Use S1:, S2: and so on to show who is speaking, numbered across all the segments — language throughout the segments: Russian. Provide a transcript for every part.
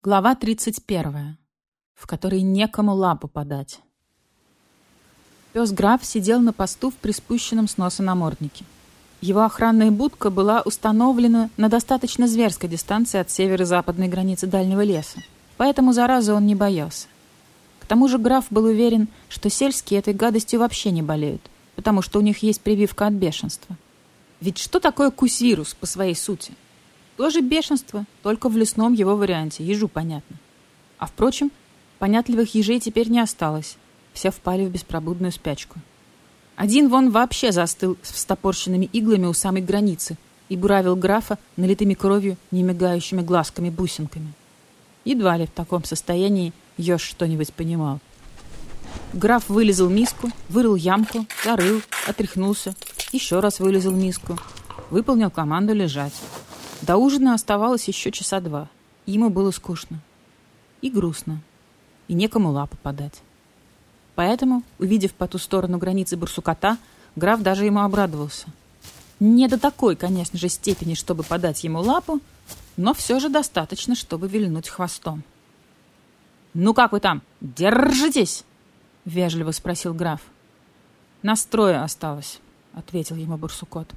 S1: Глава 31, в которой некому лапу подать. Пес Граф сидел на посту в приспущенном с носа наморднике. Его охранная будка была установлена на достаточно зверской дистанции от северо-западной границы дальнего леса, поэтому заразы он не боялся. К тому же граф был уверен, что сельские этой гадостью вообще не болеют, потому что у них есть прививка от бешенства. Ведь что такое кусь-вирус по своей сути? Тоже бешенство, только в лесном его варианте, ежу понятно. А впрочем, понятливых ежей теперь не осталось, все впали в беспробудную спячку. Один вон вообще застыл с встопорщенными иглами у самой границы и буравил графа налитыми кровью немигающими глазками-бусинками. Едва ли в таком состоянии еж что-нибудь понимал. Граф вылезал миску, вырыл ямку, зарыл, отряхнулся, еще раз вылезал миску, выполнил команду лежать. До ужина оставалось еще часа два. Ему было скучно. И грустно. И некому лапу подать. Поэтому, увидев по ту сторону границы барсукота, граф даже ему обрадовался. Не до такой, конечно же, степени, чтобы подать ему лапу, но все же достаточно, чтобы вильнуть хвостом. «Ну как вы там? Держитесь!» — вежливо спросил граф. «Настрое осталось», — ответил ему барсукот.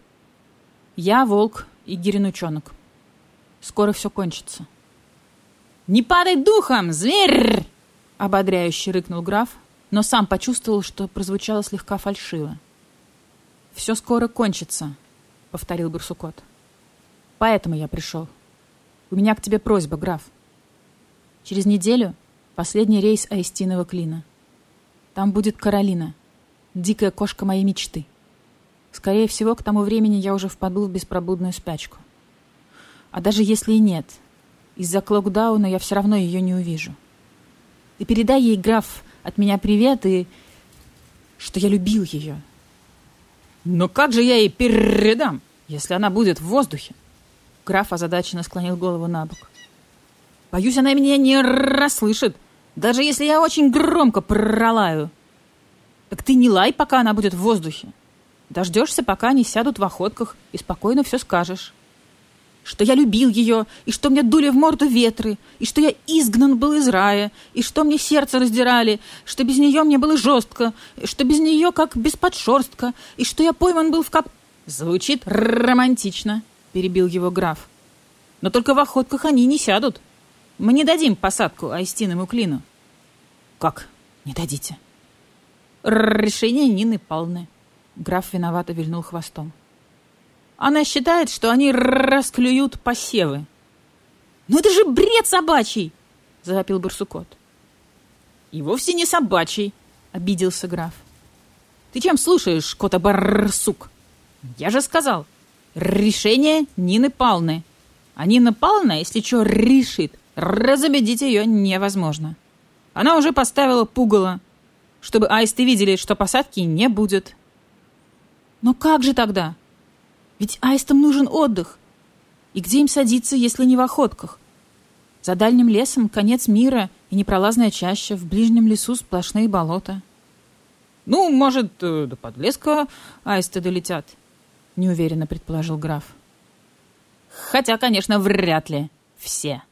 S1: «Я волк и гиренучонок. Скоро все кончится». «Не падай духом, зверь!» — ободряюще рыкнул граф, но сам почувствовал, что прозвучало слегка фальшиво. «Все скоро кончится», — повторил барсукот. «Поэтому я пришел. У меня к тебе просьба, граф. Через неделю последний рейс Аистиного клина. Там будет Каролина, дикая кошка моей мечты. Скорее всего, к тому времени я уже впаду в беспробудную спячку. А даже если и нет, из-за локдауна я все равно ее не увижу. Ты передай ей, граф, от меня привет и что я любил ее». «Но как же я ей передам, если она будет в воздухе?» Граф озадаченно склонил голову на бок. «Боюсь, она меня не расслышит, даже если я очень громко пролаю. Так ты не лай, пока она будет в воздухе. Дождешься, пока они сядут в охотках, и спокойно все скажешь. Что я любил ее, и что мне дули в морду ветры, и что я изгнан был из рая, и что мне сердце раздирали, что без нее мне было жестко, и что без нее как без подшерстка, и что я пойман был в как...» «Звучит романтично», — перебил его граф. «Но только в охотках они не сядут. Мы не дадим посадку Аистиному клину». «Как не дадите?» «Решение Нины Павловны». Граф виновато вильнул хвостом. «Она считает, что они расклюют посевы». «Ну это же бред собачий!» — завопил барсукот. «И вовсе не собачий», — обиделся граф. «Ты чем слушаешь, кота-барсук? Я же сказал, решение Нины Павловны. А Нина Павловна, если что решит, разубедить ее невозможно. Она уже поставила пугало, чтобы аисты видели, что посадки не будет». «Но как же тогда? Ведь аистам нужен отдых. И где им садиться, если не в охотках? За дальним лесом конец мира и непролазная чаща, в ближнем лесу сплошные болота». «Ну, может, до подлеска аисты долетят», — неуверенно предположил граф. «Хотя, конечно, вряд ли все».